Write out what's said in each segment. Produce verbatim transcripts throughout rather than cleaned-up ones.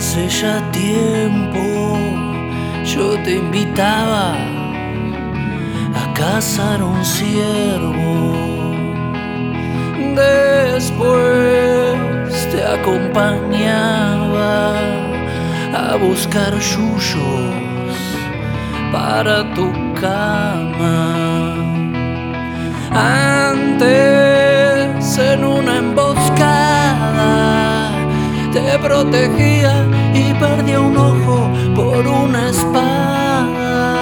hace ya tiempo yo te invitaba a cazar un ciervo. Después te acompañaba a buscar yuyos para tu cama. Antes en una emboscada te protegía y perdía un ojo por una espada.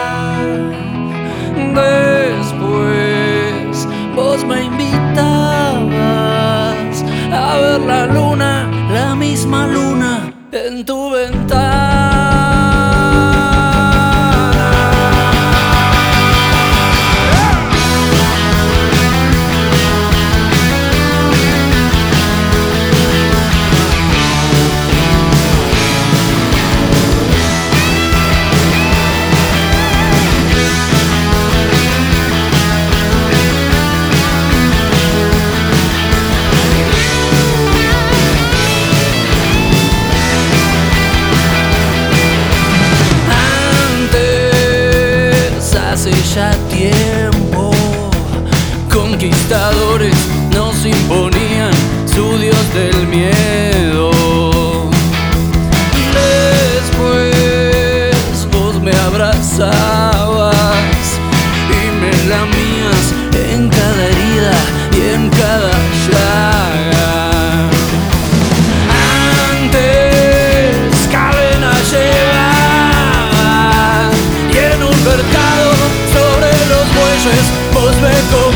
Después vos me invitabas a ver la luna, la misma luna en tu ventana. Hace ya tiempo conquistadores nos imponían su dios del miedo. Después vos me abrazabas y me lamías en cada herida y en cada llaga. Antes cadena llevaba y en un mercado sobre los bueyes vos me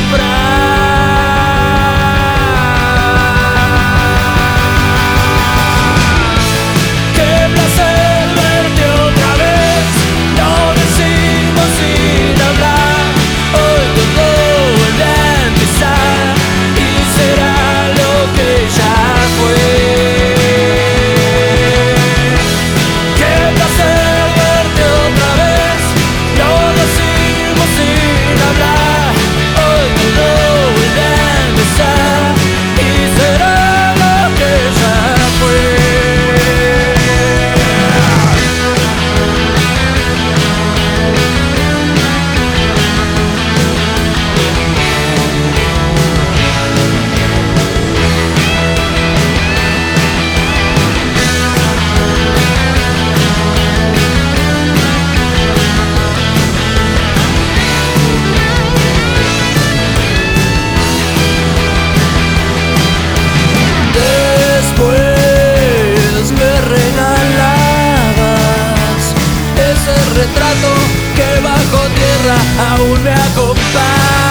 comprás. Qué placer verte otra vez, lo decimos sin hablar. Hoy todo vuelve a empezar y será lo que ya fue. Qué placer verte otra vez, lo decimos sin hablar. Hoy todo vuelve a empezar y será lo que ya fue. Después me regalabas ese retrato que bajo tierra aún me acompaña.